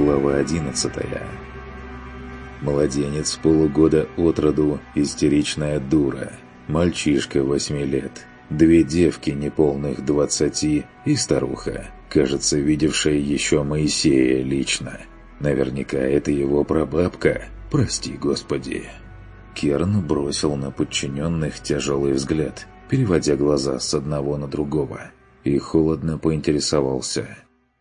Глава 11. Младенец полугода от роду, истеричная дура. Мальчишка 8 лет. 2 девки неполных 20 и старуха, кажется, видевшая еще Моисея лично. Наверняка это его прабабка, прости господи. Керн бросил на подчиненных тяжелый взгляд, переводя глаза с одного на другого, и холодно поинтересовался.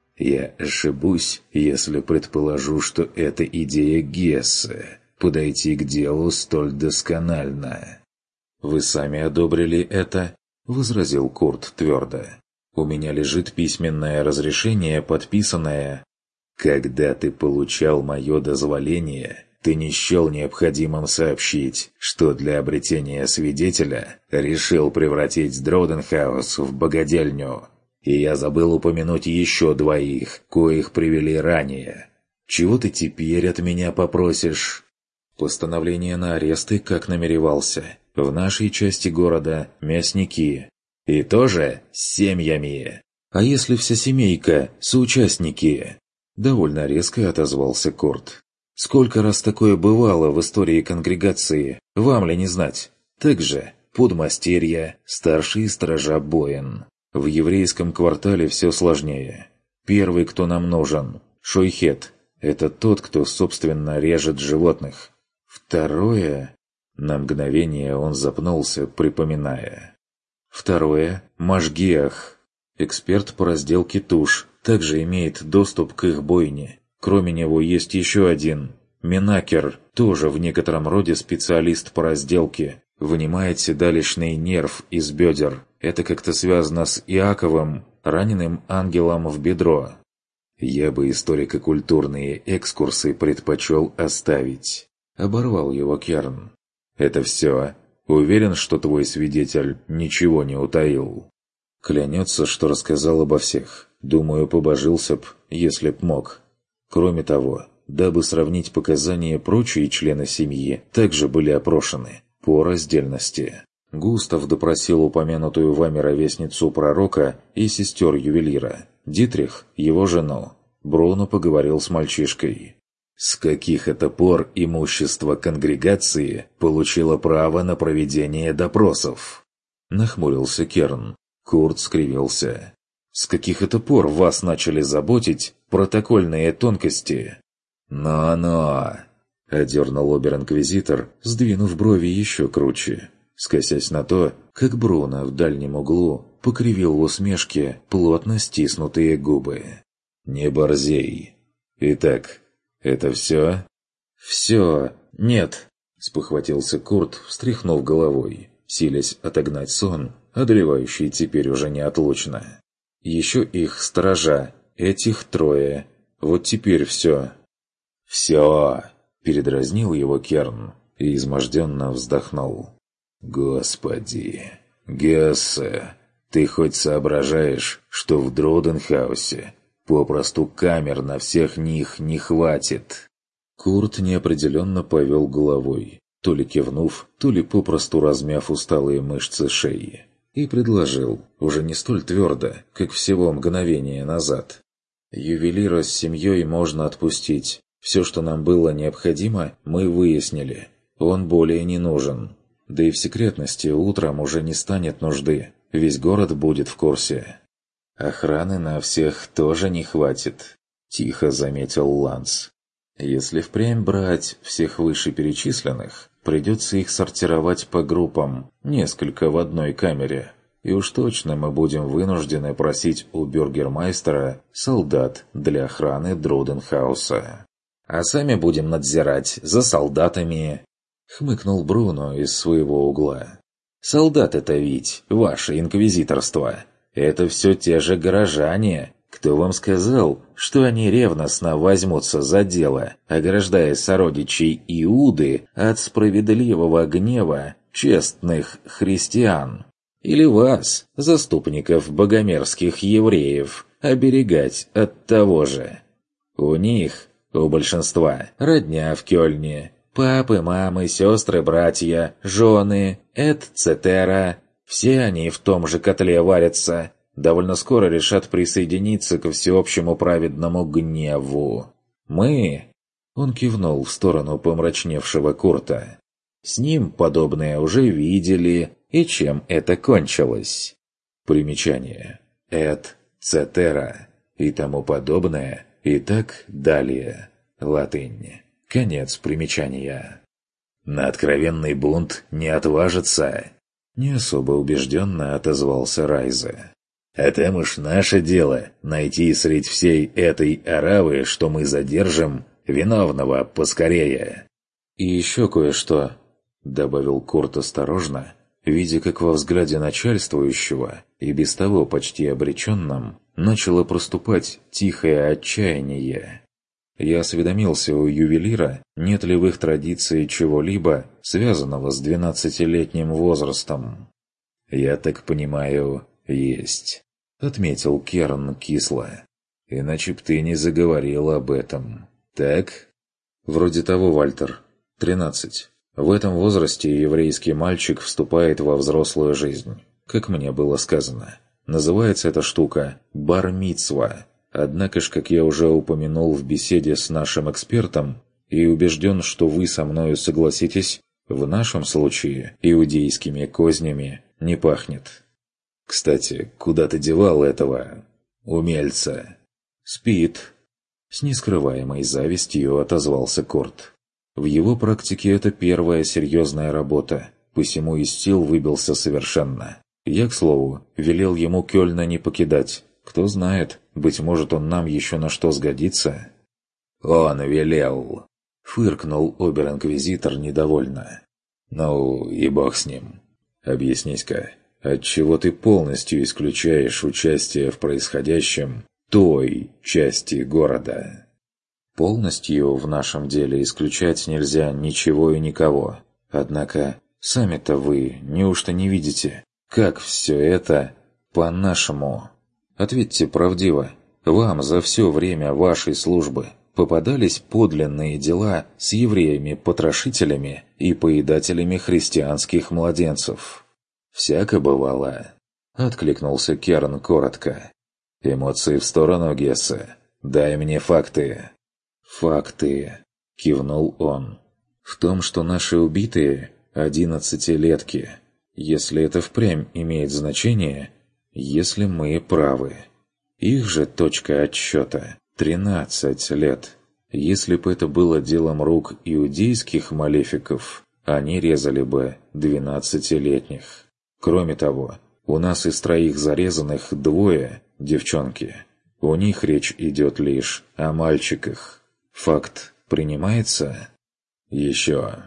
«Я ошибусь, если предположу, что это идея Гессе – подойти к делу столь досконально». «Вы сами одобрили это?» – возразил Курт твердо. «У меня лежит письменное разрешение, подписанное...» «Когда ты получал мое дозволение, ты не счел необходимым сообщить, что для обретения свидетеля решил превратить Дроденхаус в богадельню. И я забыл упомянуть еще 2, коих привели ранее. Чего ты теперь от меня попросишь?» «Постановление на аресты, как намеревался. В нашей части города мясники. И тоже с семьями. А если вся семейка – соучастники?» Довольно резко отозвался Курт. «Сколько раз такое бывало в истории конгрегации, вам ли не знать? Также подмастерья, старший сторожа Боин. В еврейском квартале все сложнее. Первый, кто нам нужен – шойхет. Это тот, кто, собственно, режет животных. Второе... На мгновение он запнулся, припоминая. Второе – Машгиах. Эксперт по разделке туш, также имеет доступ к их бойне. Кроме него есть еще один – Менакер, тоже в некотором роде специалист по разделке. Вынимает седалищный нерв из бедер. Это как-то связано с Иаковом, раненым ангелом в бедро. Я бы историко-культурные экскурсы предпочел оставить. Оборвал его Керн. Это все. Уверен, что твой свидетель ничего не утаил. Клянется, что рассказал обо всех. Думаю, побожился б, если б мог. Кроме того, дабы сравнить показания, прочие члены семьи также были опрошены по раздельности. Густав допросил упомянутую вами ровесницу пророка и сестер ювелира, Дитрих – его жену. Бруно поговорил с мальчишкой. С каких это пор имущество конгрегации получило право на проведение допросов? Нахмурился Керн. Курт скривился. С каких это пор вас начали заботить протокольные тонкости? «Но-но!» – одернул обер-инквизитор, сдвинув брови еще круче, скосясь на то, как Бруно в дальнем углу покривил в усмешке плотно стиснутые губы. «Не борзей. Итак, это все?» «Все. Нет!» – спохватился Курт, встряхнув головой, силясь отогнать сон, одолевающий теперь уже неотлучно. «Еще их сторожа. Этих 3. Вот теперь все». «Все!» – передразнил его Керн и изможденно вздохнул. «Господи! Гессе, ты хоть соображаешь, что в Дроденхаусе попросту камер на всех них не хватит?» Курт неопределенно повел головой, то ли кивнув, то ли попросту размяв усталые мышцы шеи, и предложил, уже не столь твердо, как всего мгновение назад. «Ювелира с семьей можно отпустить. Все, что нам было необходимо, мы выяснили. Он более не нужен. Да и в секретности утром уже не станет нужды. Весь город будет в курсе. Охраны на всех тоже не хватит», – тихо заметил Ланс. «Если впрямь брать всех вышеперечисленных, придется их сортировать по группам, несколько в одной камере. И уж точно мы будем вынуждены просить у бюргермайстера солдат для охраны Дроденхауса. А сами будем надзирать за солдатами», — хмыкнул Бруно из своего угла. «Солдаты-то ведь ваше инквизиторство. Это все те же горожане. Кто вам сказал, что они ревностно возьмутся за дело, ограждая сородичей Иуды от справедливого гнева честных христиан? Или вас, заступников богомерзких евреев, оберегать от того же? У них, у большинства, родня в Кёльне, папы, мамы, сестры, братья, жены, эт-цетера. Все они в том же котле варятся. Довольно скоро решат присоединиться ко всеобщему праведному гневу. Мы...» Он кивнул в сторону помрачневшего Курта. «С ним подобное уже видели, и чем это кончилось?» Примечание. «Эт цетера» и тому подобное, и так далее. Латынь. Конец примечания. «На откровенный бунт не отважится», — не особо убежденно отозвался Райзе. «А там уж наше дело найти средь всей этой оравы, что мы задержим, виновного поскорее». «И еще кое-что», — добавил Курт осторожно, видя, как во взгляде начальствующего, и без того почти обреченном, начало проступать тихое отчаяние. Я осведомился у ювелира, нет ли в их традиции чего-либо, связанного с 12-летним возрастом. «Я так понимаю, есть», — отметил Керн кисло. «Иначе б ты не заговорил об этом, так?» «Вроде того, Вальтер. 13. В этом возрасте еврейский мальчик вступает во взрослую жизнь, как мне было сказано. Называется эта штука бар-мицва. Однако ж, как я уже упомянул в беседе с нашим экспертом, и убежден, что вы со мною согласитесь, в нашем случае иудейскими кознями не пахнет. Кстати, куда ты девал этого умельца?» «Спит», — с нескрываемой завистью отозвался Корт. В его практике это первая серьезная работа, посему из сил выбился совершенно. Я, к слову, велел ему Кёльна не покидать. Кто знает, быть может, он нам еще на что сгодится. «Он велел», — фыркнул обер-инквизитор недовольно. «Ну и бог с ним. Объяснись-ка, отчего ты полностью исключаешь участие в происходящем той части города?» «Полностью в нашем деле исключать нельзя ничего и никого. Однако, сами-то вы неужто не видите, как все это по-нашему? Ответьте правдиво, вам за все время вашей службы попадались подлинные дела с евреями-потрошителями и поедателями христианских младенцев?» «Всяко бывало», — откликнулся Керн коротко. «Эмоции в сторону, Гессе. Дай мне факты». «Факты», — кивнул он. «В том, что наши убитые — 11-летки, если это впрямь имеет значение, если мы правы. Их же точка отсчета — 13 лет. Если бы это было делом рук иудейских малефиков, они резали бы 12-летних. Кроме того, у нас из 3 зарезанных 2 – девчонки. У них речь идет лишь о мальчиках. Факт принимается?» «Еще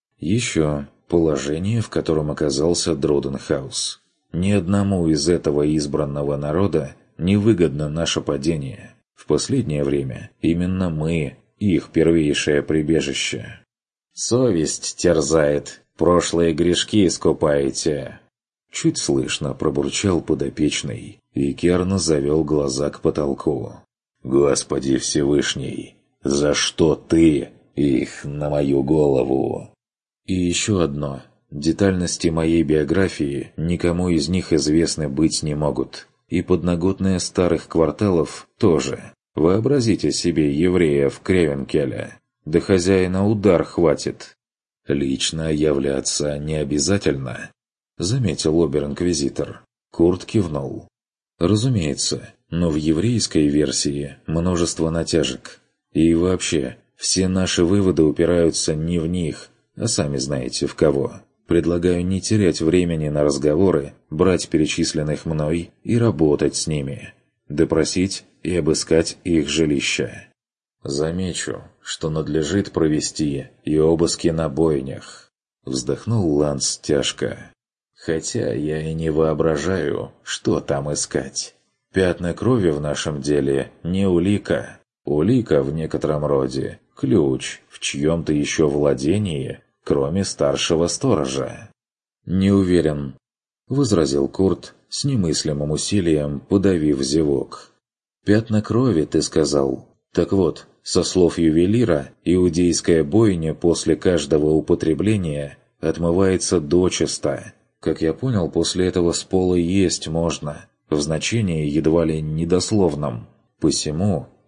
положение, в котором оказался Дроденхаус. Ни одному из этого избранного народа невыгодно наше падение. В последнее время именно мы – их первейшее прибежище». «Совесть терзает, прошлые грешки искупаете». Чуть слышно пробурчал подопечный, и Керн завел глаза к потолку. «Господи Всевышний! За что ты их на мою голову?» «И еще одно. Детальности моей биографии никому из них известны быть не могут. И подноготные старых кварталов тоже. Вообразите себе еврея в Кревенкеле. Да хозяина удар хватит». «Лично являться не обязательно», — заметил обер-инквизитор. Курт кивнул. «Разумеется, но в еврейской версии множество натяжек. И вообще, все наши выводы упираются не в них, а сами знаете в кого. Предлагаю не терять времени на разговоры, брать перечисленных мной и работать с ними. Допросить и обыскать их жилища. Замечу, что надлежит провести и обыски на бойнях». Вздохнул Ланс тяжко. «Хотя я и не воображаю, что там искать. Пятна крови в нашем деле не улика. Улика в некотором роде – ключ в чьем-то еще владении, кроме старшего сторожа». «Не уверен», – возразил Курт с немыслимым усилием, подавив зевок. «Пятна крови, ты сказал? Так вот, со слов ювелира, иудейская бойня после каждого употребления отмывается дочисто. Как я понял, после этого с пола есть можно, в значении едва ли недословном. Посему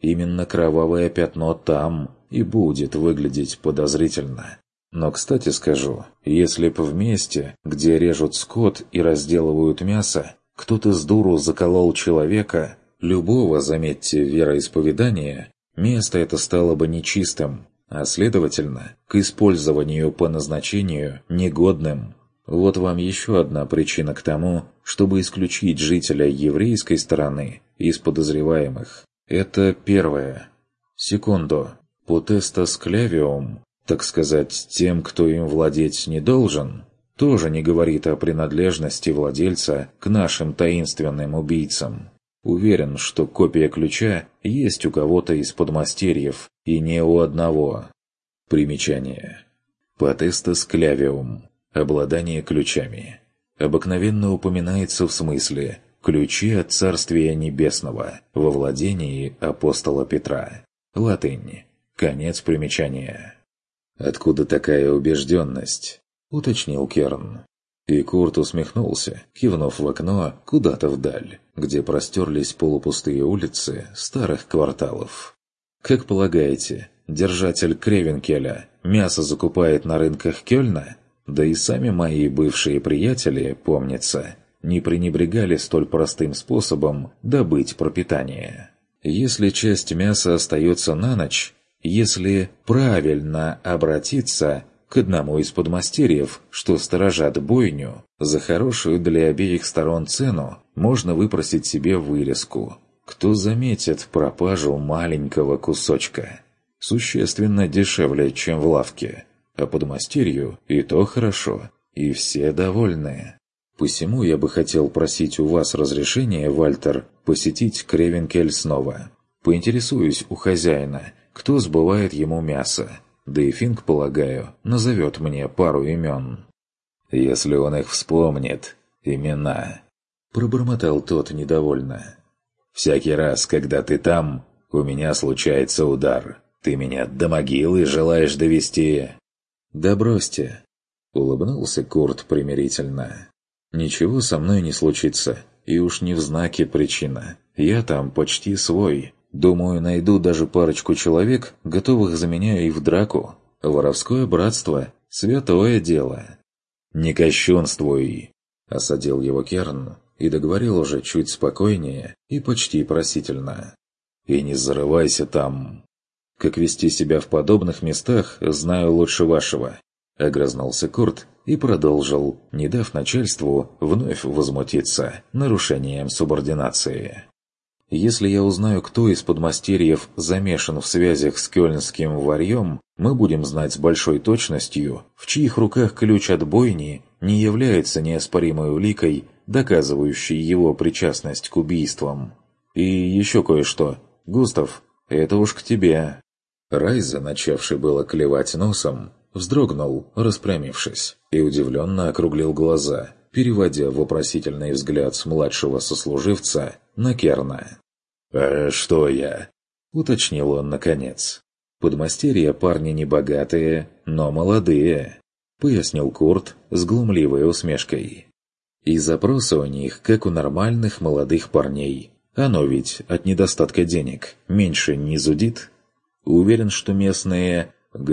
именно кровавое пятно там и будет выглядеть подозрительно. Но, кстати скажу, если б в месте, где режут скот и разделывают мясо, кто-то с дуру заколол человека, любого, заметьте, вероисповедания, место это стало бы нечистым, а следовательно, к использованию по назначению негодным. Вот вам еще одна причина к тому, чтобы исключить жителя еврейской стороны из подозреваемых. Это первое. Секунду. Potestas clavium, так сказать, тем, кто им владеть не должен, тоже не говорит о принадлежности владельца к нашим таинственным убийцам. Уверен, что копия ключа есть у кого-то из подмастерьев, и не у одного. Примечание. Potestas clavium. Обладание ключами. Обыкновенно упоминается в смысле «ключи от Царствия Небесного» во владении апостола Петра. Латынь. Конец примечания. «Откуда такая убежденность?» — уточнил Керн. И Курт усмехнулся, кивнув в окно куда-то вдаль, где простерлись полупустые улицы старых кварталов. «Как полагаете, держатель Кревенкеля мясо закупает на рынках Кёльна? Да и сами мои бывшие приятели, помнится, не пренебрегали столь простым способом добыть пропитание. Если часть мяса остается на ночь, если правильно обратиться к одному из подмастерьев, что сторожат бойню, за хорошую для обеих сторон цену можно выпросить себе вырезку. Кто заметит пропажу маленького кусочка? Существенно дешевле, чем в лавке. А подмастерью и то хорошо, и все довольны. Посему я бы хотел просить у вас разрешения, Вальтер, посетить Кревенкель снова. Поинтересуюсь у хозяина, кто сбывает ему мясо. Да и Финк, полагаю, назовет мне пару имен. Если он их вспомнит, имена. Пробормотал тот недовольно. Всякий раз, когда ты там, у меня случается удар. Ты меня до могилы желаешь довести. «Да бросьте!» — улыбнулся Курт примирительно. «Ничего со мной не случится, и уж не в знаке причина. Я там почти свой. Думаю, найду даже парочку человек, готовых за меня и в драку. Воровское братство — святое дело». «Не кощунствуй!» — осадил его Керн и договорил уже чуть спокойнее и почти просительно. «И не зарывайся там!» «Как вести себя в подобных местах, знаю лучше вашего», — огрызнулся Курт и продолжил, не дав начальству вновь возмутиться нарушением субординации. «Если я узнаю, кто из подмастерьев замешан в связях с кёльнским варьем, мы будем знать с большой точностью, в чьих руках ключ от бойни не является неоспоримой уликой, доказывающей его причастность к убийствам. И еще кое-что. Густав, это уж к тебе». Райза, начавший было клевать носом, вздрогнул, распрямившись, и удивленно округлил глаза, переводя вопросительный взгляд с младшего сослуживца на Керна. «А что я?» — уточнил он наконец. «Подмастерья парни небогатые, но молодые», — пояснил Курт с глумливой усмешкой. «И запросы у них, как у нормальных молодых парней. Оно ведь от недостатка денег меньше не зудит. Уверен, что местные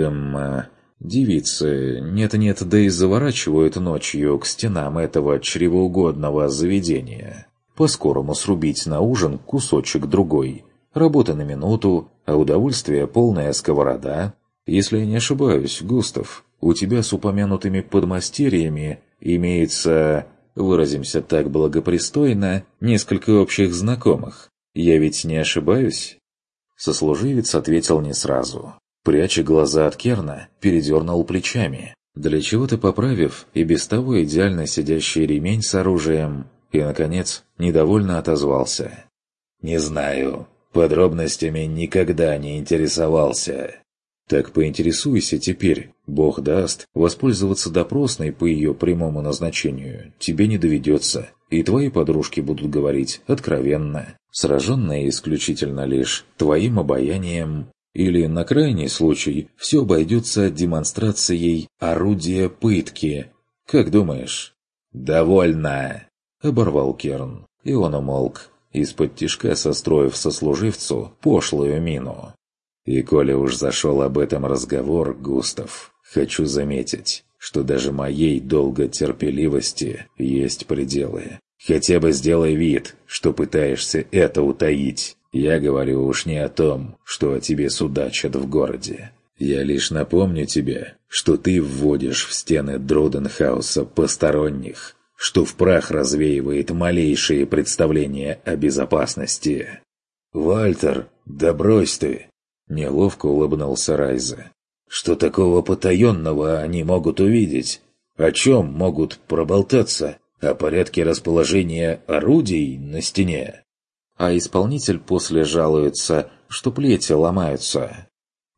девицы нет-нет, да и заворачивают ночью к стенам этого чревоугодного заведения. По-скорому срубить на ужин кусочек-другой. Работа на минуту, а удовольствие полная сковорода. Если я не ошибаюсь, Густав, у тебя с упомянутыми подмастерьями имеется, выразимся так благопристойно, несколько общих знакомых. Я ведь не ошибаюсь?» Сослуживец ответил не сразу. Пряча глаза от Керна, передернул плечами, для чего-то поправив и без того идеально сидящий ремень с оружием, и, наконец, недовольно отозвался. «Не знаю. Подробностями никогда не интересовался». «Так поинтересуйся теперь. Бог даст, воспользоваться допросной по ее прямому назначению тебе не доведется, и твои подружки будут говорить откровенно, сраженные исключительно лишь твоим обаянием, или, на крайний случай, все обойдется демонстрацией орудия пытки. Как думаешь?» «Довольно!» — оборвал Керн, и он умолк, из-под тишка состроив сослуживцу пошлую мину. И коли уж зашел об этом разговор, Густав, хочу заметить, что даже моей долготерпеливости есть пределы. Хотя бы сделай вид, что пытаешься это утаить. Я говорю уж не о том, что о тебе судачат в городе. Я лишь напомню тебе, что ты вводишь в стены Друденхауса посторонних, что в прах развеивает малейшие представления о безопасности. «Вальтер, да брось ты!» – неловко улыбнулся Райзе. «Что такого потаенного они могут увидеть? О чем могут проболтаться? О порядке расположения орудий на стене?» А исполнитель после жалуется, что плети ломаются.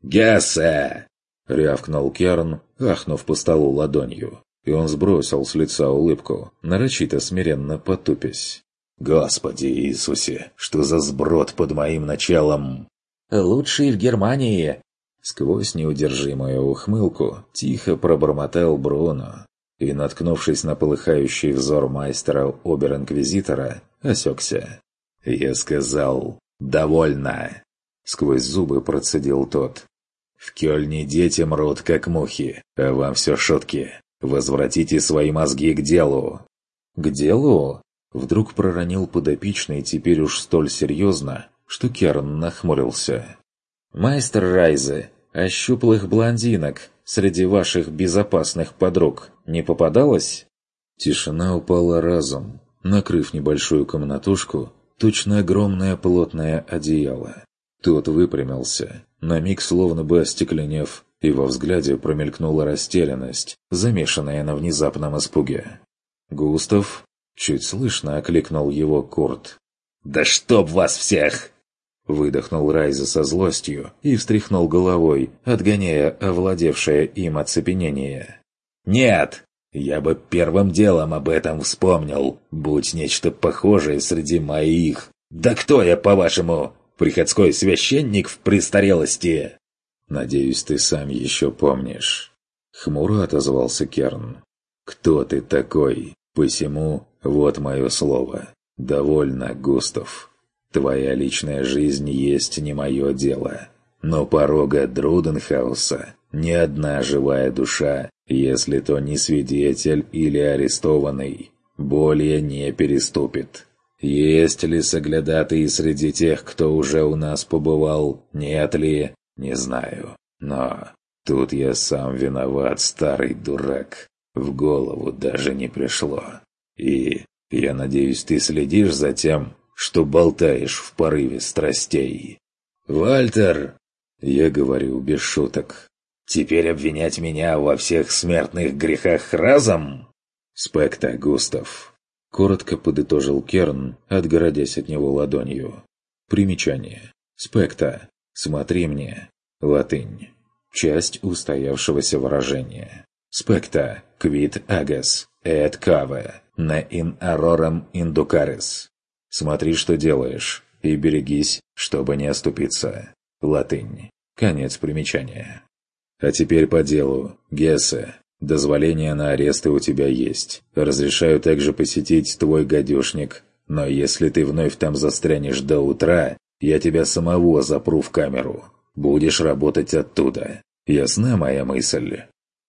«Гессе!» — рявкнул Керн, ахнув по столу ладонью. И он сбросил с лица улыбку, нарочито смиренно потупясь. «Господи Иисусе, что за сброд под моим началом?» «Лучший в Германии!» Сквозь неудержимую ухмылку тихо пробормотал Бруно и, наткнувшись на полыхающий взор майстера обер-инквизитора, осекся. «Я сказал, довольно!» Сквозь зубы процедил тот. «В Кёльне дети мрут, как мухи, а вам все шутки. Возвратите свои мозги к делу!» «К делу?» Вдруг проронил подопечный теперь уж столь серьезно, что Керн нахмурился. «Майстер Райзе, а щуплых блондинок среди ваших безопасных подруг не попадалось?» Тишина упала разом, накрыв небольшую комнатушку, точно огромное плотное одеяло. Тот выпрямился, на миг словно бы остекленев, и во взгляде промелькнула растерянность, замешанная на внезапном испуге. «Густав?» — чуть слышно окликнул его Курт. «Да чтоб вас всех!» Выдохнул Райзе со злостью и встряхнул головой, отгоняя овладевшее им оцепенение. «Нет! Я бы первым делом об этом вспомнил, будь нечто похожее среди моих. Да кто я, по-вашему, приходской священник в престарелости?» «Надеюсь, ты сам еще помнишь». Хмуро отозвался Керн. «Кто ты такой? Посему вот мое слово. Довольно, Густав. Твоя личная жизнь есть не мое дело. Но порога Друденхауса ни одна живая душа, если то не свидетель или арестованный, более не переступит. Есть ли соглядатые среди тех, кто уже у нас побывал, нет ли, не знаю. Но тут я сам виноват, старый дурак. В голову даже не пришло. И я надеюсь, ты следишь за тем, что болтаешь в порыве страстей. «Вальтер!» Я говорю без шуток. «Теперь обвинять меня во всех смертных грехах разом?» «Спекта, Густав!» Коротко подытожил Керн, отгородясь от него ладонью. Примечание. «Спекта! Смотри мне!» Латынь. Часть устоявшегося выражения. «Спекта! Quid agas et cave ne in aurorem inducaris». «Смотри, что делаешь, и берегись, чтобы не оступиться». Латынь. Конец примечания. А теперь по делу. Гессе, дозволение на аресты у тебя есть. Разрешаю также посетить твой гадюшник, но если ты вновь там застрянешь до утра, я тебя самого запру в камеру. Будешь работать оттуда. Ясна моя мысль?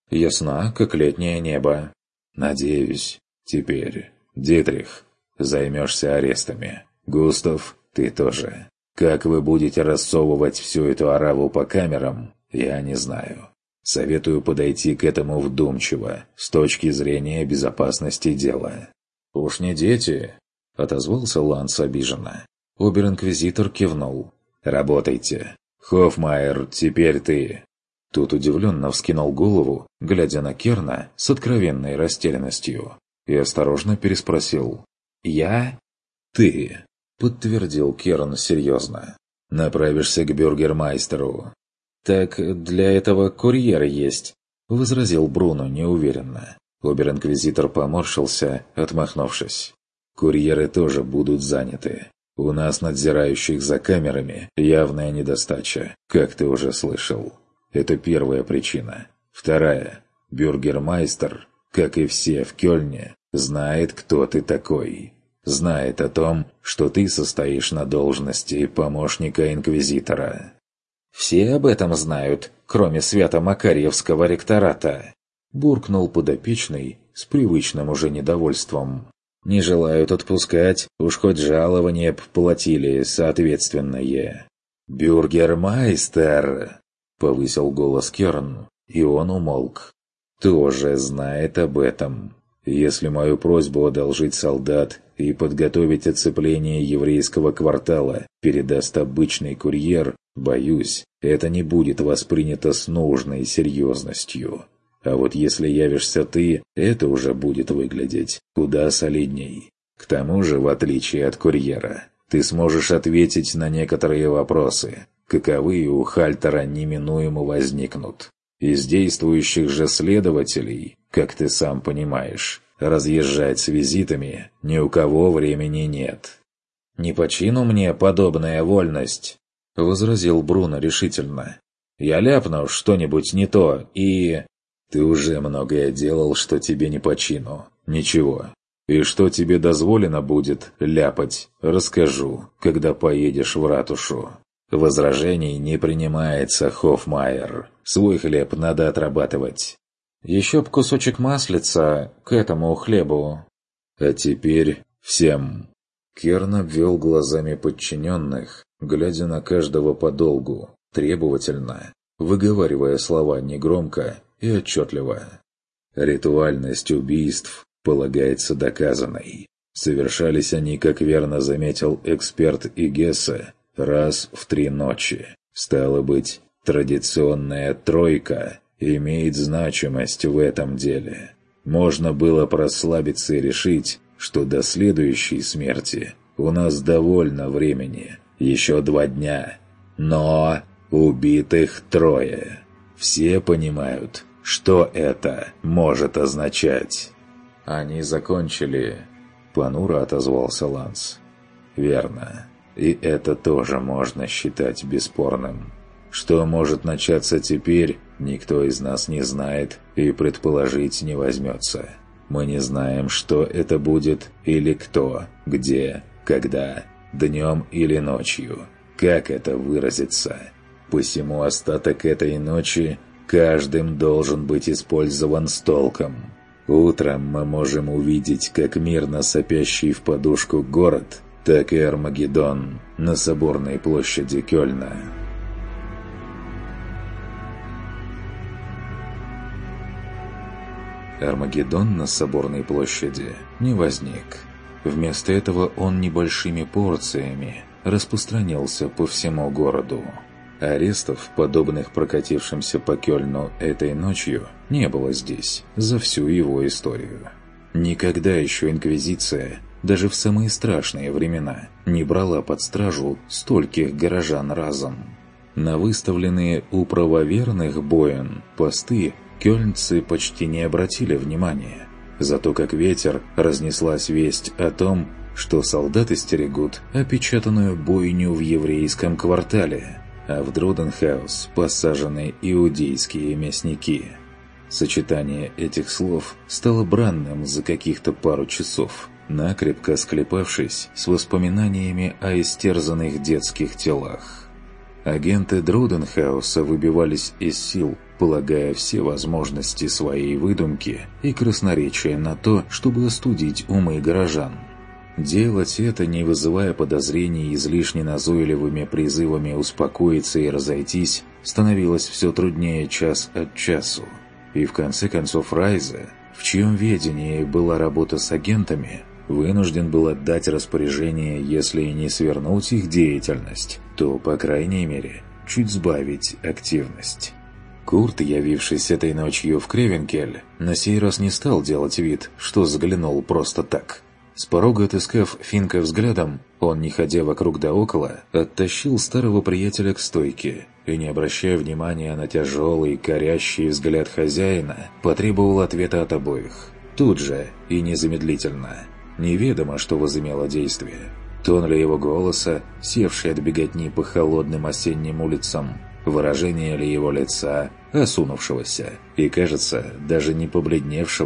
Ясна, как летнее небо. Надеюсь. Теперь, Дитрих, займешься арестами. Густав, ты тоже. Как вы будете рассовывать всю эту ораву по камерам, я не знаю. Советую подойти к этому вдумчиво, с точки зрения безопасности дела. «Уж не дети», — отозвался Ланс обиженно. Обер-инквизитор кивнул. «Работайте. Хоффмайер, теперь ты». Тут удивленно вскинул голову, глядя на Керна с откровенной растерянностью, и осторожно переспросил. «Я?» «Ты», — подтвердил Керн серьезно. «Направишься к бюргермайстеру». «Так для этого курьер есть», — возразил Бруно неуверенно. Обер-инквизитор поморщился, отмахнувшись. «Курьеры тоже будут заняты. У нас, надзирающих за камерами, явная недостача, как ты уже слышал. Это первая причина. Вторая. Бюргермайстер, как и все в Кёльне, знает, кто ты такой. Знает о том, что ты состоишь на должности помощника инквизитора». «Все об этом знают, кроме Свято-Макарьевского ректората», – буркнул подопечный с привычным уже недовольством. «Не желают отпускать, уж хоть жалование б платили соответственное». «Бюргермайстер!» – повысил голос Керн, и он умолк. «Тоже знает об этом. Если мою просьбу одолжить солдат и подготовить оцепление еврейского квартала передаст обычный курьер, боюсь, это не будет воспринято с нужной серьезностью. А вот если явишься ты, это уже будет выглядеть куда солидней. К тому же, в отличие от курьера, ты сможешь ответить на некоторые вопросы, каковые у Хальтера неминуемо возникнут. Из действующих же следователей, как ты сам понимаешь, разъезжать с визитами ни у кого времени нет». «Не по чину мне подобная вольность», — возразил Бруно решительно. «Я ляпну что-нибудь не то и...» «Ты уже многое делал, что тебе не по чину. Ничего. И что тебе дозволено будет ляпать, расскажу, когда поедешь в ратушу. Возражений не принимается, Хоффмайер. Свой хлеб надо отрабатывать». «Еще б кусочек маслица к этому хлебу». «А теперь всем». Керн обвел глазами подчиненных, глядя на каждого подолгу, требовательно, выговаривая слова негромко и отчетливо. «Ритуальность убийств полагается доказанной. Совершались они, как верно заметил эксперт Игесса, раз в 3 ночи. Стало быть, традиционная тройка имеет значимость в этом деле. Можно было прослабиться и решить, что до следующей смерти у нас довольно времени, еще 2 дня. Но убитых 3. Все понимают, что это может означать». «Они закончили», — понуро отозвался Ланс. «Верно. И это тоже можно считать бесспорным. Что может начаться теперь, никто из нас не знает и предположить не возьмется. Мы не знаем, что это будет или кто, где, когда, днем или ночью, как это выразится. Посему остаток этой ночи каждым должен быть использован с толком. Утром мы можем увидеть как мирно сопящий в подушку город, так и Армагеддон на соборной площади Кёльна». Армагеддон на соборной площади не возник. Вместо этого он небольшими порциями распространился по всему городу. Арестов, подобных прокатившимся по Кёльну этой ночью, не было здесь за всю его историю. Никогда еще Инквизиция, даже в самые страшные времена, не брала под стражу стольких горожан разом. На выставленные у правоверных Боен посты кёльнцы почти не обратили внимания. Зато как ветер разнеслась весть о том, что солдаты стерегут опечатанную бойню в еврейском квартале, а в Друденхаус посажены иудейские мясники. Сочетание этих слов стало бранным за каких-то пару часов, накрепко склепавшись с воспоминаниями о истерзанных детских телах. Агенты Друденхауса выбивались из сил, полагая все возможности своей выдумки и красноречия на то, чтобы остудить умы горожан. Делать это, не вызывая подозрений излишне назойливыми призывами успокоиться и разойтись, становилось все труднее час от часу. И в конце концов Райзе, в чьем ведении была работа с агентами, вынужден был отдать распоряжение, если и не свернуть их деятельность, то, по крайней мере, чуть сбавить активность. Курт, явившись этой ночью в Кревенкель, на сей раз не стал делать вид, что заглянул просто так. С порога отыскав Финка взглядом, он, не ходя вокруг да около, оттащил старого приятеля к стойке и, не обращая внимания на тяжелый, корящий взгляд хозяина, потребовал ответа от обоих. Тут же и незамедлительно. Неведомо, что возымело действие. Тон ли его голоса, севший от беготни по холодным осенним улицам, выражение ли его лица, осунувшегося и, кажется, даже не побледневшего,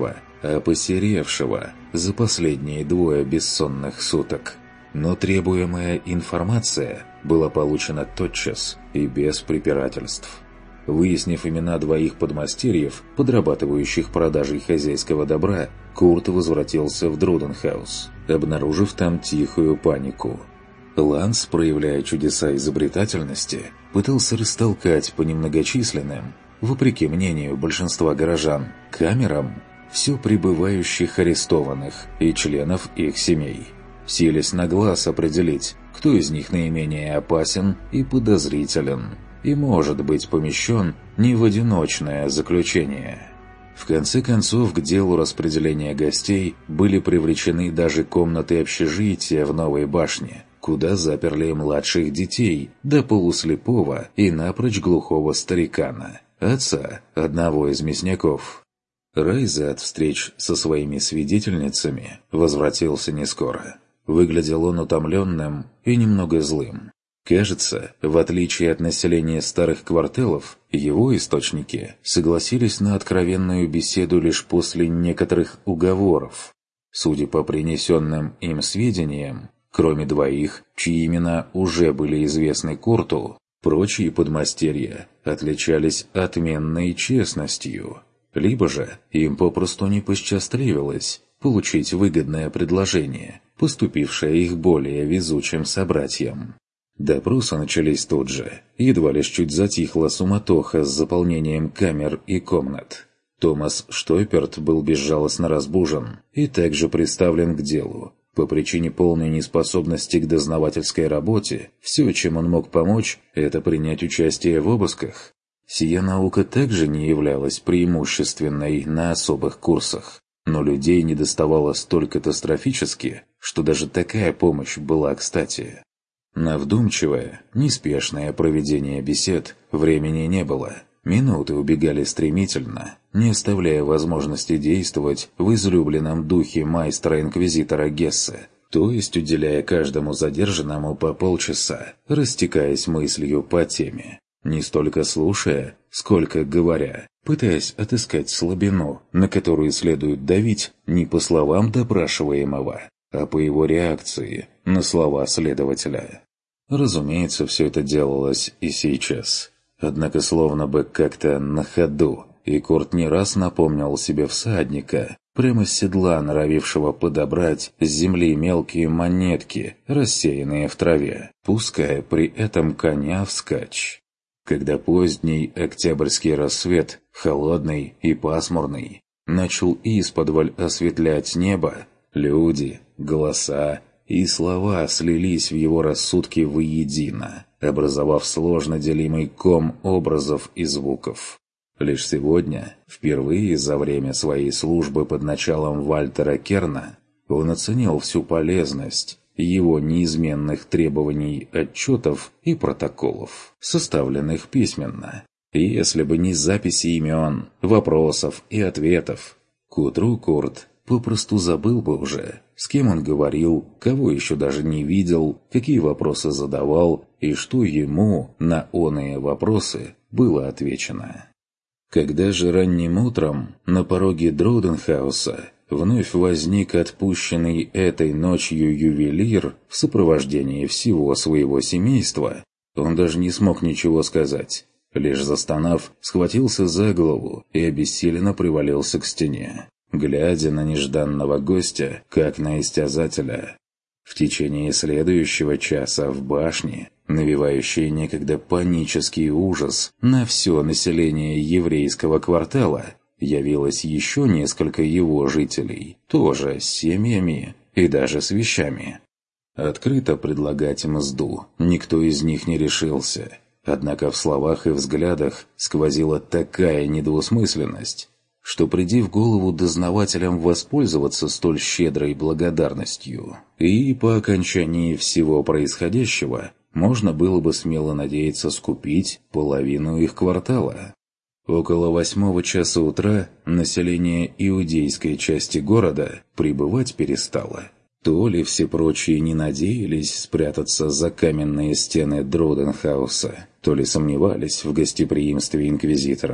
а посеревшего за последние 2 бессонных суток. Но требуемая информация была получена тотчас и без препирательств. Выяснив имена 2 подмастерьев, подрабатывающих продажей хозяйского добра, Курт возвратился в Друденхаус, обнаружив там тихую панику. Ланс, проявляя чудеса изобретательности, пытался растолкать по немногочисленным, вопреки мнению большинства горожан, камерам все прибывающих арестованных и членов их семей, силясь на глаз определить, кто из них наименее опасен и подозрителен, и может быть помещен не в одиночное заключение. В конце концов, к делу распределения гостей были привлечены даже комнаты общежития в Новой башне, куда заперли младших детей, до полуслепого и напрочь глухого старикана, отца одного из мясников. Райза от встреч со своими свидетельницами возвратился нескоро. Выглядел он утомленным и немного злым. Кажется, в отличие от населения старых кварталов, его источники согласились на откровенную беседу лишь после некоторых уговоров. Судя по принесенным им сведениям, кроме 2, чьи имена уже были известны Курту, прочие подмастерья отличались отменной честностью. Либо же им попросту не посчастливилось получить выгодное предложение, поступившее их более везучим собратьям. Допросы начались тут же, едва лишь чуть затихла суматоха с заполнением камер и комнат. Томас Штойперт был безжалостно разбужен и также приставлен к делу. По причине полной неспособности к дознавательской работе, все, чем он мог помочь, это принять участие в обысках. Сия наука также не являлась преимущественной на особых курсах, но людей недоставало столь катастрофически, что даже такая помощь была кстати. На вдумчивое, неспешное проведение бесед времени не было. Минуты убегали стремительно, не оставляя возможности действовать в излюбленном духе майстра-инквизитора Гессе, то есть уделяя каждому задержанному по полчаса, растекаясь мыслью по теме, не столько слушая, сколько говоря, пытаясь отыскать слабину, на которую следует давить не по словам допрашиваемого, а по его реакции на слова следователя. Разумеется, все это делалось и сейчас. Однако словно бы как-то на ходу, и Курт не раз напомнил себе всадника, прямо с седла норовившего подобрать с земли мелкие монетки, рассеянные в траве, пуская при этом коня вскачь. Когда поздний октябрьский рассвет, холодный и пасмурный, начал исподволь осветлять небо, люди, голоса и слова слились в его рассудке воедино, образовав сложно делимый ком образов и звуков. Лишь сегодня, впервые за время своей службы под началом Вальтера Керна, он оценил всю полезность его неизменных требований отчетов и протоколов, составленных письменно. И если бы не записи имен, вопросов и ответов, к утру Курт попросту забыл бы уже, с кем он говорил, кого еще даже не видел, какие вопросы задавал и что ему на оные вопросы было отвечено. Когда же ранним утром на пороге Друденхауса вновь возник отпущенный этой ночью ювелир в сопровождении всего своего семейства, он даже не смог ничего сказать, лишь застонав, схватился за голову и обессиленно привалился к стене, глядя на нежданного гостя, как на истязателя. В течение следующего часа в башне, навевающей некогда панический ужас на все население еврейского квартала, явилось еще несколько его жителей, тоже с семьями и даже с вещами. Открыто предлагать мзду никто из них не решился, однако в словах и взглядах сквозила такая недвусмысленность, что приди в голову дознавателям воспользоваться столь щедрой благодарностью, и по окончании всего происходящего можно было бы смело надеяться скупить половину их квартала. Около 8 часа утра население иудейской части города прибывать перестало. То ли все прочие не надеялись спрятаться за каменные стены Друденхауса, то ли сомневались в гостеприимстве инквизиторов.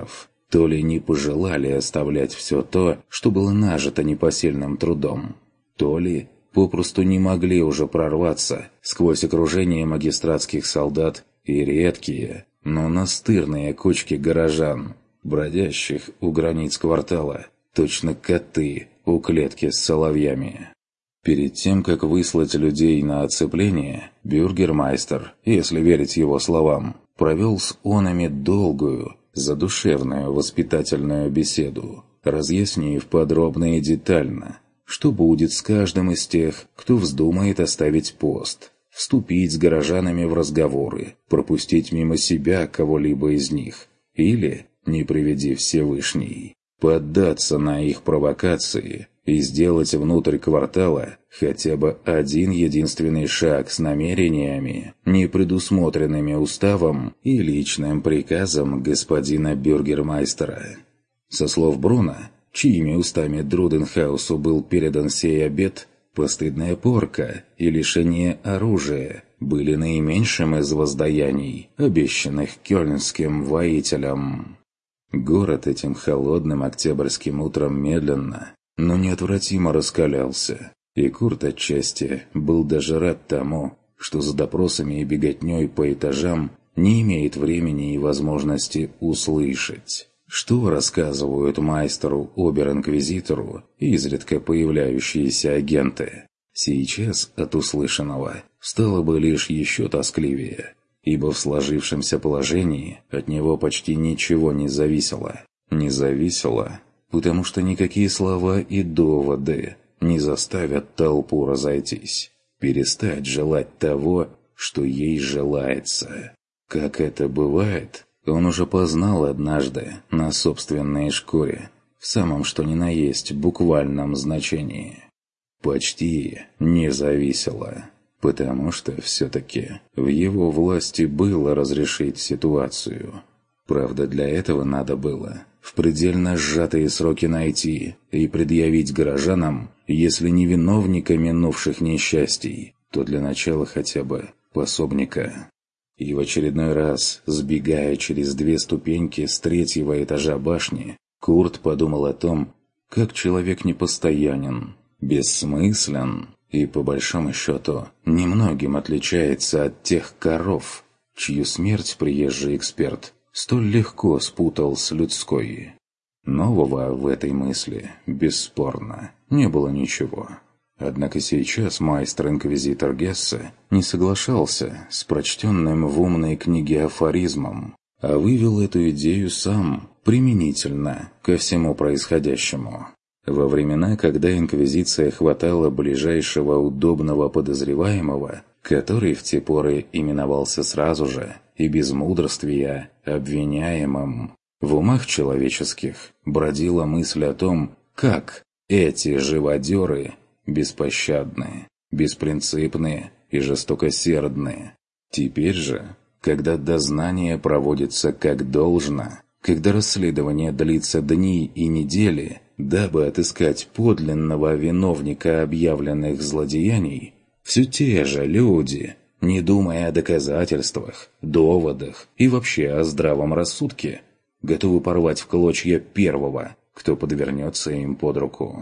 то ли не пожелали оставлять все то, что было нажито непосильным трудом, то ли попросту не могли уже прорваться сквозь окружение магистратских солдат и редкие, но настырные кучки горожан, бродящих у границ квартала, точно коты у клетки с соловьями. Перед тем, как выслать людей на оцепление, бюргермайстер, если верить его словам, провел с онами долгую, задушевную воспитательную беседу, разъяснив подробно и детально, что будет с каждым из тех, кто вздумает оставить пост, вступить с горожанами в разговоры, пропустить мимо себя кого-либо из них, или, не приведи Всевышний, поддаться на их провокации и сделать внутрь квартала хотя бы один единственный шаг с намерениями, не предусмотренными уставом и личным приказом господина бюргермайстера. Со слов Бруно, чьими устами Друденхаусу был передан сей обет, постыдная порка и лишение оружия были наименьшим из воздаяний, обещанных кёльнским воителям. Город этим холодным октябрьским утром медленно, но неотвратимо раскалялся, и Курт отчасти был даже рад тому, что за допросами и беготней по этажам не имеет времени и возможности услышать, что рассказывают майстеру-обер-инквизитору изредка появляющиеся агенты. Сейчас от услышанного стало бы лишь еще тоскливее, ибо в сложившемся положении от него почти ничего не зависело. Не зависело, потому что никакие слова и доводы не заставят толпу разойтись, перестать желать того, что ей желается. Как это бывает, он уже познал однажды на собственной шкуре, в самом что ни на есть буквальном значении. Почти не зависело, потому что все-таки в его власти было разрешить ситуацию. Правда, для этого надо было в предельно сжатые сроки найти и предъявить горожанам, если не виновника минувших несчастий, то для начала хотя бы пособника. И в очередной раз, сбегая через 2 ступеньки с 3-го этажа башни, Курт подумал о том, как человек непостоянен, бессмыслен и, по большому счету, немногим отличается от тех коров, чью смерть приезжий эксперт столь легко спутал с людской. Нового в этой мысли, бесспорно, не было ничего. Однако сейчас майстер-инквизитор Гессе не соглашался с прочтенным в умной книге афоризмом, а вывел эту идею сам, применительно ко всему происходящему. Во времена, когда инквизиция хватала ближайшего удобного подозреваемого, который в те поры именовался сразу же и без мудрствия обвиняемым, в умах человеческих бродила мысль о том, как эти живодеры беспощадны, беспринципны и жестокосердны. Теперь же, когда дознание проводится как должно, когда расследование длится дни и недели, дабы отыскать подлинного виновника объявленных злодеяний, все те же люди, не думая о доказательствах, доводах и вообще о здравом рассудке, готовы порвать в клочья первого, кто подвернется им под руку.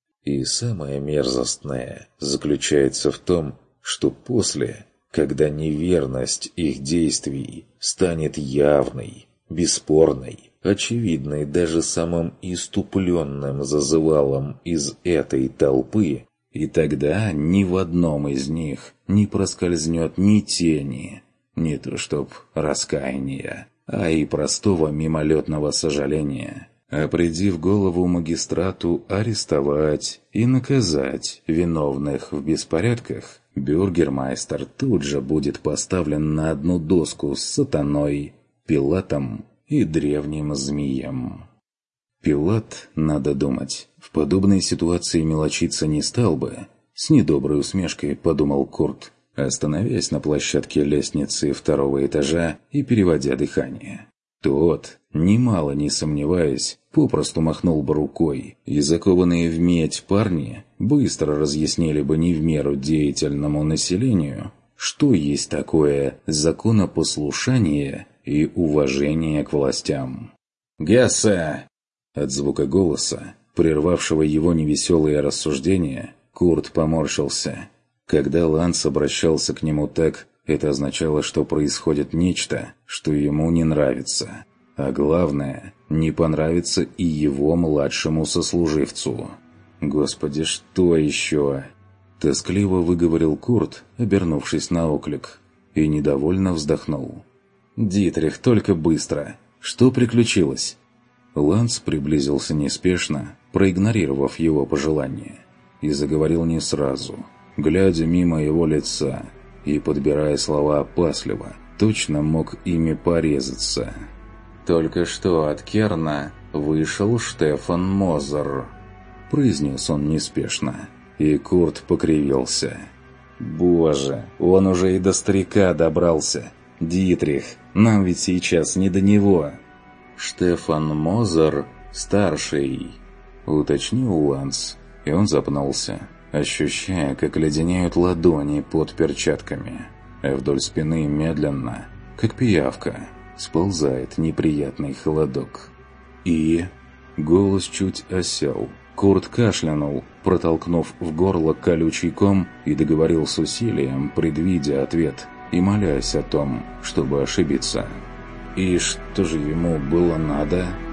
И самое мерзостное заключается в том, что после, когда неверность их действий станет явной, бесспорной, очевидной даже самым иступленным зазывалом из этой толпы, и тогда ни в одном из них не проскользнет ни тени, не то чтоб раскаяния, а и простого мимолетного сожаления, определив голову магистрату арестовать и наказать виновных в беспорядках, бюргермайстер тут же будет поставлен на одну доску с сатаной, Пилатом и древним змеем. Пилат, надо думать, в подобной ситуации мелочиться не стал бы. С недоброй усмешкой подумал Курт, остановясь на площадке лестницы 2-го этажа и переводя дыхание. Тот, немало не сомневаясь, попросту махнул бы рукой, и закованные в медь парни быстро разъяснили бы не в меру деятельному населению, что есть такое законопослушание и уважение к властям. «Гессе!» От звука голоса, прервавшего его невеселые рассуждения, Курт поморщился. Когда Ланс обращался к нему так, это означало, что происходит нечто, что ему не нравится. А главное, не понравится и его младшему сослуживцу. «Господи, что еще?» Тоскливо выговорил Курт, обернувшись на оклик, и недовольно вздохнул. «Дитрих, только быстро! Что приключилось?» Ланс приблизился неспешно, проигнорировав его пожелание, и заговорил не сразу, глядя мимо его лица и подбирая слова опасливо, точно мог ими порезаться. «Только что от Керна вышел Штефан Мозер», — произнес он неспешно, и Курт покривился. «Боже, он уже и до старика добрался! Дитрих, нам ведь сейчас не до него!» «Штефан Мозер старший», — уточнил Ланс, и он запнулся, ощущая, как леденеют ладони под перчатками, а вдоль спины медленно, как пиявка, сползает неприятный холодок. И голос чуть осел. Курт кашлянул, протолкнув в горло колючий ком, и договорил с усилием, предвидя ответ и молясь о том, чтобы ошибиться. «И что же ему было надо?»